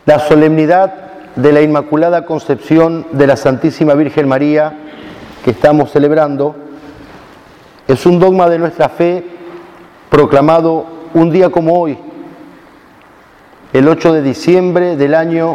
La solemnidad de la Inmaculada Concepción de la Santísima Virgen María que estamos celebrando es un dogma de nuestra fe proclamado un día como hoy, el 8 de diciembre del año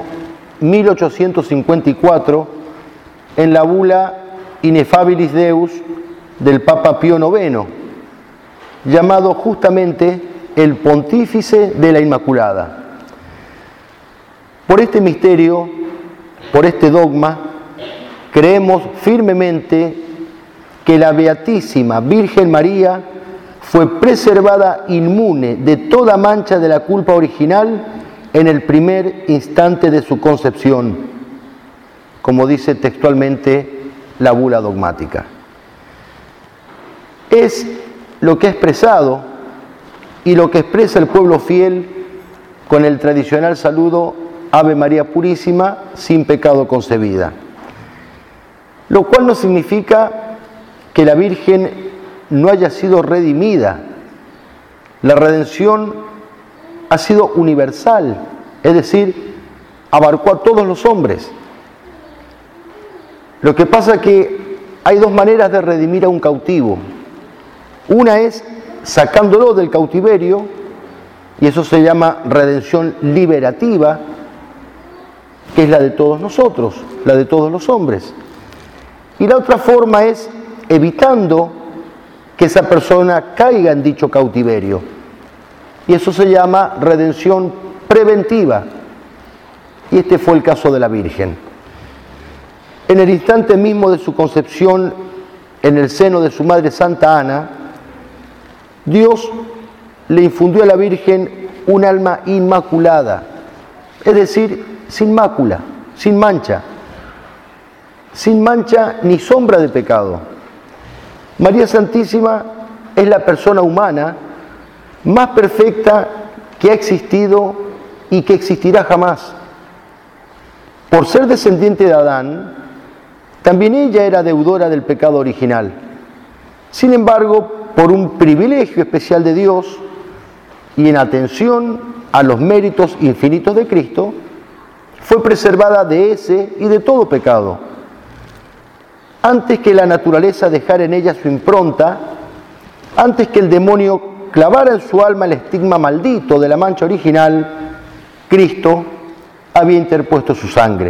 1854, en la bula Ineffabilis Deus del Papa Pío IX, llamado justamente el Pontífice de la Inmaculada. Por este misterio, por este dogma, creemos firmemente que la Beatísima Virgen María fue preservada inmune de toda mancha de la culpa original en el primer instante de su concepción, como dice textualmente la bula dogmática. Es lo que ha expresado y lo que expresa el pueblo fiel con el tradicional saludo Ave María Purísima, sin pecado concebida. Lo cual no significa que la Virgen no haya sido redimida. La redención ha sido universal, es decir, abarcó a todos los hombres. Lo que pasa es que hay dos maneras de redimir a un cautivo. Una es sacándolo del cautiverio, y eso se llama redención liberativa, que es la de todos nosotros, la de todos los hombres. Y la otra forma es evitando que esa persona caiga en dicho cautiverio. Y eso se llama redención preventiva. Y este fue el caso de la Virgen. En el instante mismo de su concepción, en el seno de su madre Santa Ana, Dios le infundió a la Virgen un alma inmaculada, es decir, sin mácula, sin mancha ni sombra de pecado. María Santísima es la persona humana más perfecta que ha existido y que existirá jamás. Por ser descendiente de Adán, también ella era deudora del pecado original. Sin embargo, por un privilegio especial de Dios y en atención a los méritos infinitos de Cristo, fue preservada de ese y de todo pecado. Antes que la naturaleza dejara en ella su impronta, antes que el demonio clavara en su alma el estigma maldito de la mancha original, Cristo había interpuesto su sangre.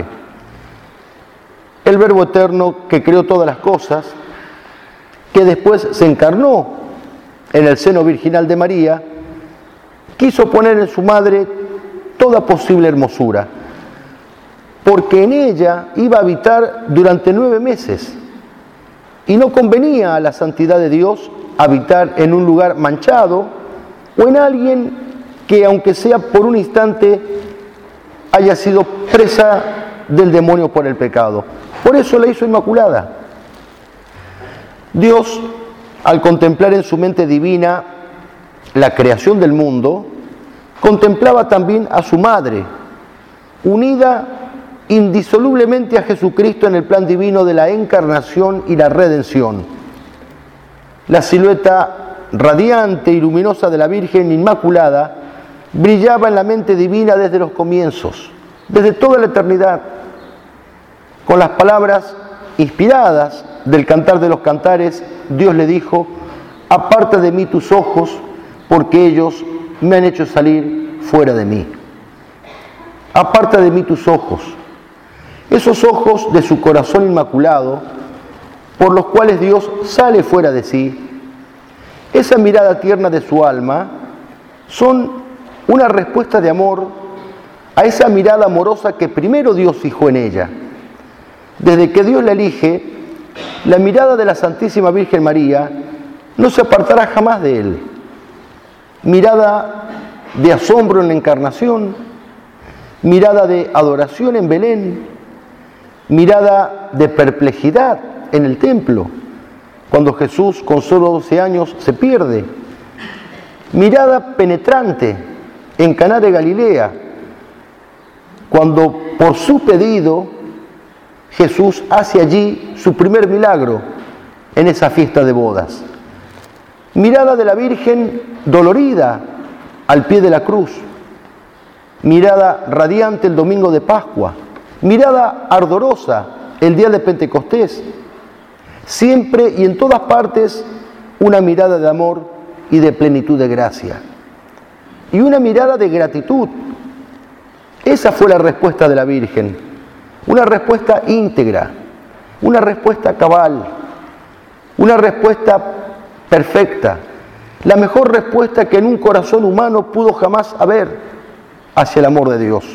El Verbo Eterno que creó todas las cosas, que después se encarnó en el seno virginal de María, quiso poner en su madre toda posible hermosura, porque en ella iba a habitar durante 9 meses, y no convenía a la santidad de Dios habitar en un lugar manchado o en alguien que, aunque sea por un instante, haya sido presa del demonio por el pecado. Por eso la hizo inmaculada. Dios, al contemplar en su mente divina la creación del mundo, contemplaba también a su madre, unida indisolublemente a Jesucristo en el plan divino de la encarnación y la redención. La silueta radiante y luminosa de la Virgen Inmaculada brillaba en la mente divina desde los comienzos, desde toda la eternidad, con las palabras inspiradas del Cantar de los Cantares. Dios le dijo: aparta de mí tus ojos, porque ellos me han hecho salir fuera de mí. Aparta de mí tus ojos. Esos ojos de su corazón inmaculado, por los cuales Dios sale fuera de sí, esa mirada tierna de su alma, son una respuesta de amor a esa mirada amorosa que primero Dios fijó en ella. Desde que Dios la elige, la mirada de la Santísima Virgen María no se apartará jamás de Él. Mirada de asombro en la encarnación, mirada de adoración en Belén, mirada de perplejidad en el templo, cuando Jesús con solo 12 años se pierde, mirada penetrante en Caná de Galilea, cuando por su pedido Jesús hace allí su primer milagro en esa fiesta de bodas. Mirada de la Virgen dolorida al pie de la cruz, mirada radiante el domingo de Pascua, mirada ardorosa el día de Pentecostés. Siempre y en todas partes una mirada de amor y de plenitud de gracia. Y una mirada de gratitud. Esa fue la respuesta de la Virgen. Una respuesta íntegra, una respuesta cabal, una respuesta perfecta. La mejor respuesta que en un corazón humano pudo jamás haber hacia el amor de Dios.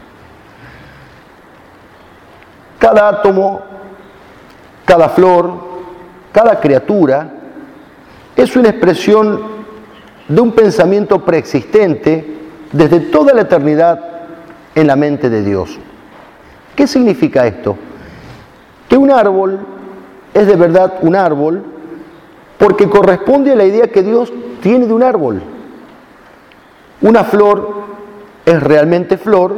Cada átomo, cada flor, cada criatura es una expresión de un pensamiento preexistente desde toda la eternidad en la mente de Dios. ¿Qué significa esto? Que un árbol es de verdad un árbol porque corresponde a la idea que Dios tiene de un árbol. Una flor es realmente flor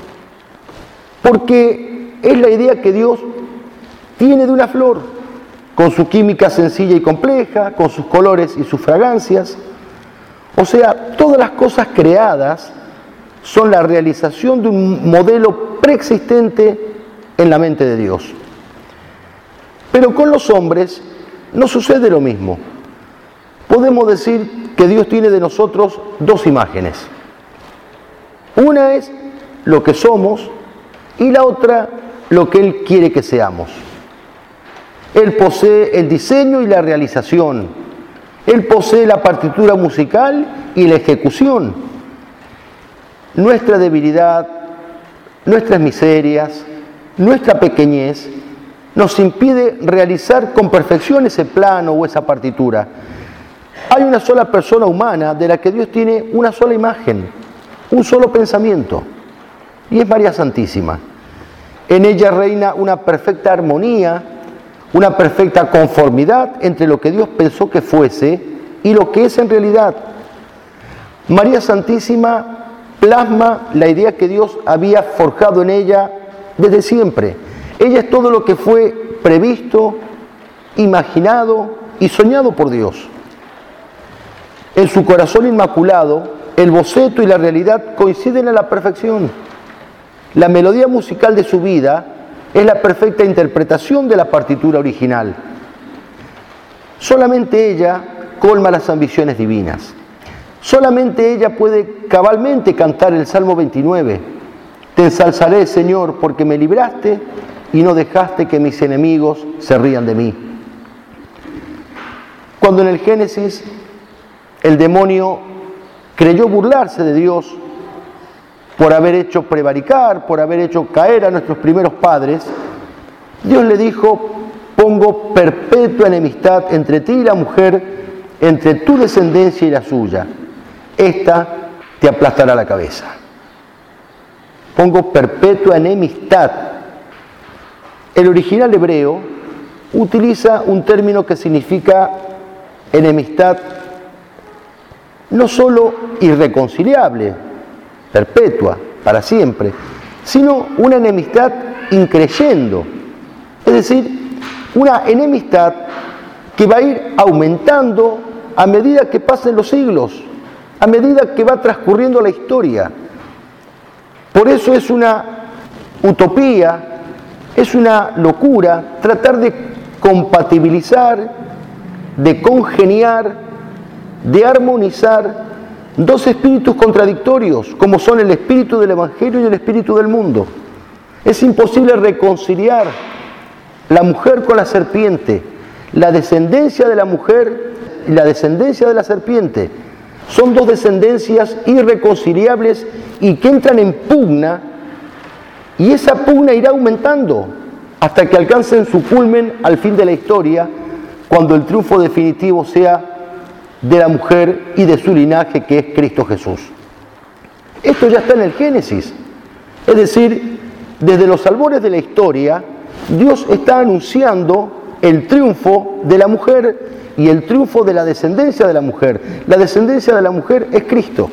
porque es la idea que Dios tiene de una flor, con su química sencilla y compleja, con sus colores y sus fragancias. O sea, todas las cosas creadas son la realización de un modelo preexistente en la mente de Dios. Pero con los hombres no sucede lo mismo. Podemos decir que Dios tiene de nosotros dos imágenes. Una es lo que somos y la otra lo que Él quiere que seamos. Él posee el diseño y la realización. Él posee la partitura musical y la ejecución. Nuestra debilidad, nuestras miserias, nuestra pequeñez nos impide realizar con perfección ese plano o esa partitura. Hay una sola persona humana de la que Dios tiene una sola imagen, un solo pensamiento, y es María Santísima. En ella reina una perfecta armonía, una perfecta conformidad entre lo que Dios pensó que fuese y lo que es en realidad. María Santísima plasma la idea que Dios había forjado en ella desde siempre. Ella es todo lo que fue previsto, imaginado y soñado por Dios. En su corazón inmaculado, el boceto y la realidad coinciden a la perfección. La melodía musical de su vida es la perfecta interpretación de la partitura original. Solamente ella colma las ambiciones divinas. Solamente ella puede cabalmente cantar el Salmo 29. Te ensalzaré, Señor, porque me libraste y no dejaste que mis enemigos se rían de mí. Cuando en el Génesis el demonio creyó burlarse de Dios por haber hecho prevaricar, por haber hecho caer a nuestros primeros padres, Dios le dijo: pongo perpetua enemistad entre ti y la mujer, entre tu descendencia y la suya. Esta te aplastará la cabeza. Pongo perpetua enemistad. El original hebreo utiliza un término que significa enemistad no solo irreconciliable, perpetua, para siempre, sino una enemistad increyendo. Es decir, una enemistad que va a ir aumentando a medida que pasen los siglos, a medida que va transcurriendo la historia. Por eso es una utopía, es una locura tratar de compatibilizar, de congeniar, de armonizar dos espíritus contradictorios, como son el espíritu del Evangelio y el espíritu del mundo. Es imposible reconciliar la mujer con la serpiente, la descendencia de la mujer y la descendencia de la serpiente. Son dos descendencias irreconciliables y que entran en pugna, y esa pugna irá aumentando hasta que alcancen su culmen al fin de la historia, cuando el triunfo definitivo sea de la mujer y de su linaje, que es Cristo Jesús. Esto ya está en el Génesis. Es decir, desde los albores de la historia, Dios está anunciando el triunfo de la mujer y el triunfo de la descendencia de la mujer. La descendencia de la mujer es Cristo.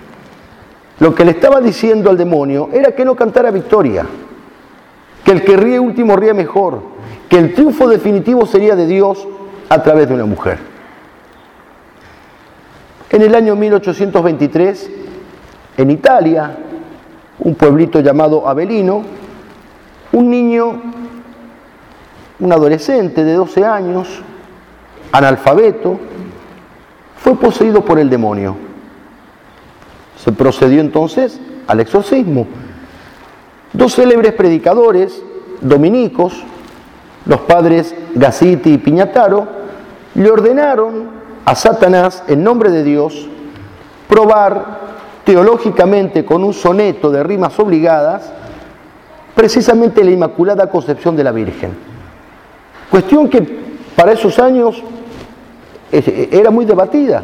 Lo que le estaba diciendo al demonio era que no cantara victoria, que el que ríe último ríe mejor, que el triunfo definitivo sería de Dios a través de una mujer. En el año 1823, en Italia, un pueblito llamado Avelino, un niño, un adolescente de 12 años, analfabeto, fue poseído por el demonio. Se procedió entonces al exorcismo. 2 célebres predicadores dominicos, los padres Gassiti y Piñataro, le ordenaron a Satanás, en nombre de Dios, probar teológicamente con un soneto de rimas obligadas precisamente la Inmaculada Concepción de la Virgen. Cuestión que para esos años era muy debatida.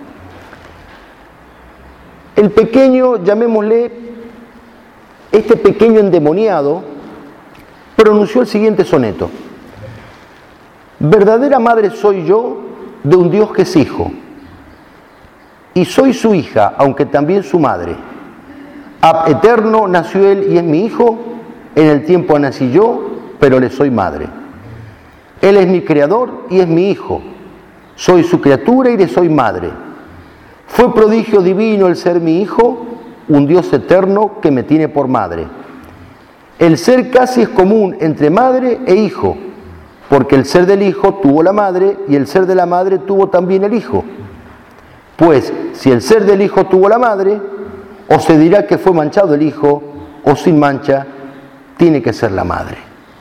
El pequeño, llamémosle, este pequeño endemoniado, pronunció el siguiente soneto: verdadera madre soy yo de un Dios que es hijo, y soy su hija, aunque también su madre. Ab eterno nació él y es mi hijo, en el tiempo nací yo, pero le soy madre. Él es mi creador y es mi hijo, soy su criatura y le soy madre. Fue prodigio divino el ser mi hijo, un Dios eterno que me tiene por madre. El ser casi es común entre madre e hijo, porque el ser del hijo tuvo la madre y el ser de la madre tuvo también el hijo. Pues si el ser del hijo tuvo la madre, o se dirá que fue manchado el hijo, o sin mancha, tiene que ser la madre.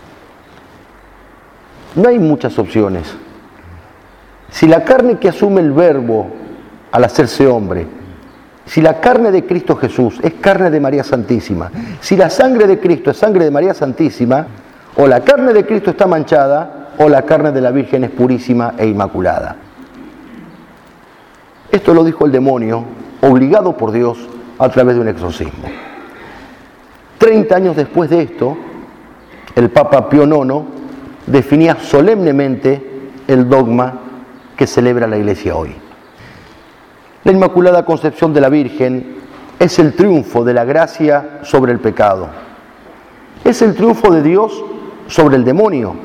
No hay muchas opciones. Si la carne que asume el Verbo al hacerse hombre, si la carne de Cristo Jesús es carne de María Santísima, si la sangre de Cristo es sangre de María Santísima, o la carne de Cristo está manchada, o la carne de la Virgen es purísima e inmaculada. Esto lo dijo el demonio, obligado por Dios a través de un exorcismo. 30 años después de esto, el Papa Pío IX definía solemnemente el dogma que celebra la Iglesia hoy. La Inmaculada Concepción de la Virgen es el triunfo de la gracia sobre el pecado. Es el triunfo de Dios sobre el demonio.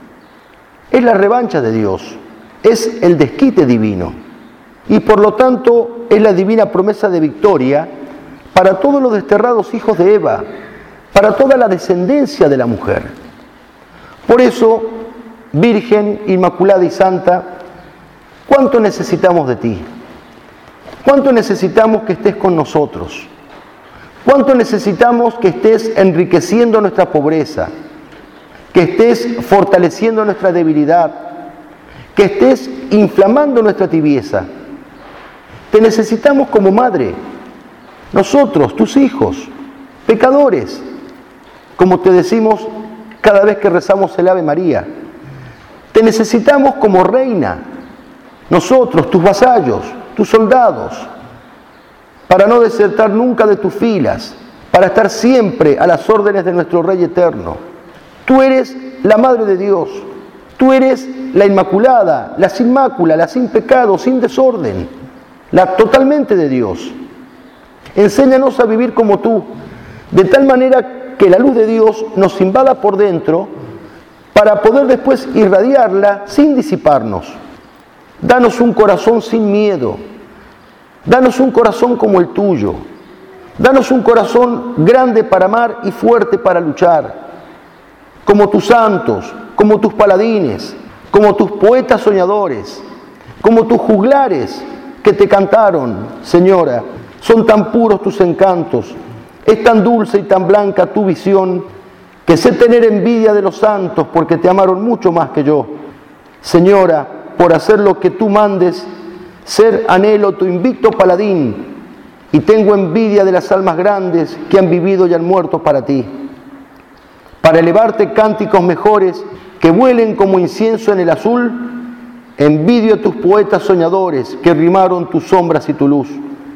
Es la revancha de Dios. Es el desquite divino. Y por lo tanto es la divina promesa de victoria para todos los desterrados hijos de Eva, para toda la descendencia de la mujer. Por eso, Virgen, Inmaculada y Santa, ¿cuánto necesitamos de ti? ¿Cuánto necesitamos que estés con nosotros? ¿Cuánto necesitamos que estés enriqueciendo nuestra pobreza? Que estés fortaleciendo nuestra debilidad? Que estés inflamando nuestra tibieza. Te necesitamos como madre. Nosotros, tus hijos, pecadores, como te decimos cada vez que rezamos el Ave María. Te necesitamos como reina. Nosotros, tus vasallos, tus soldados, para no desertar nunca de tus filas, para estar siempre a las órdenes de nuestro Rey eterno. Tú eres la Madre de Dios, tú eres la Inmaculada, la sin mácula, la sin pecado, sin desorden, la totalmente de Dios. Enséñanos a vivir como tú, de tal manera que la luz de Dios nos invada por dentro para poder después irradiarla sin disiparnos. Danos un corazón sin miedo, danos un corazón como el tuyo, danos un corazón grande para amar y fuerte para luchar, como tus santos, como tus paladines, como tus poetas soñadores, como tus juglares que te cantaron, Señora. Son tan puros tus encantos, es tan dulce y tan blanca tu visión, que sé tener envidia de los santos porque te amaron mucho más que yo. Señora, por hacer lo que tú mandes, ser anhelo tu invicto paladín, y tengo envidia de las almas grandes que han vivido y han muerto para ti. Para elevarte cánticos mejores que vuelen como incienso en el azul, envidio a tus poetas soñadores que rimaron tus sombras y tu luz.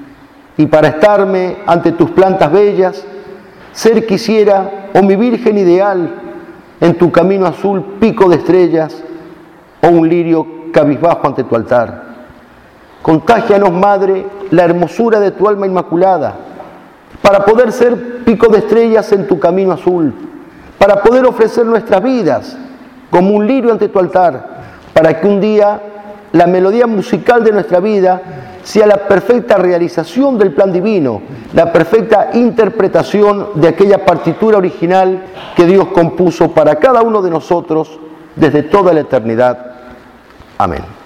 Y para estarme ante tus plantas bellas, ser quisiera, oh mi Virgen ideal, en tu camino azul pico de estrellas, o un lirio cabizbajo ante tu altar. Contágianos, Madre, la hermosura de tu alma inmaculada, para poder ser pico de estrellas en tu camino azul, para poder ofrecer nuestras vidas como un lirio ante tu altar, para que un día la melodía musical de nuestra vida sea la perfecta realización del plan divino, la perfecta interpretación de aquella partitura original que Dios compuso para cada uno de nosotros desde toda la eternidad. Amén.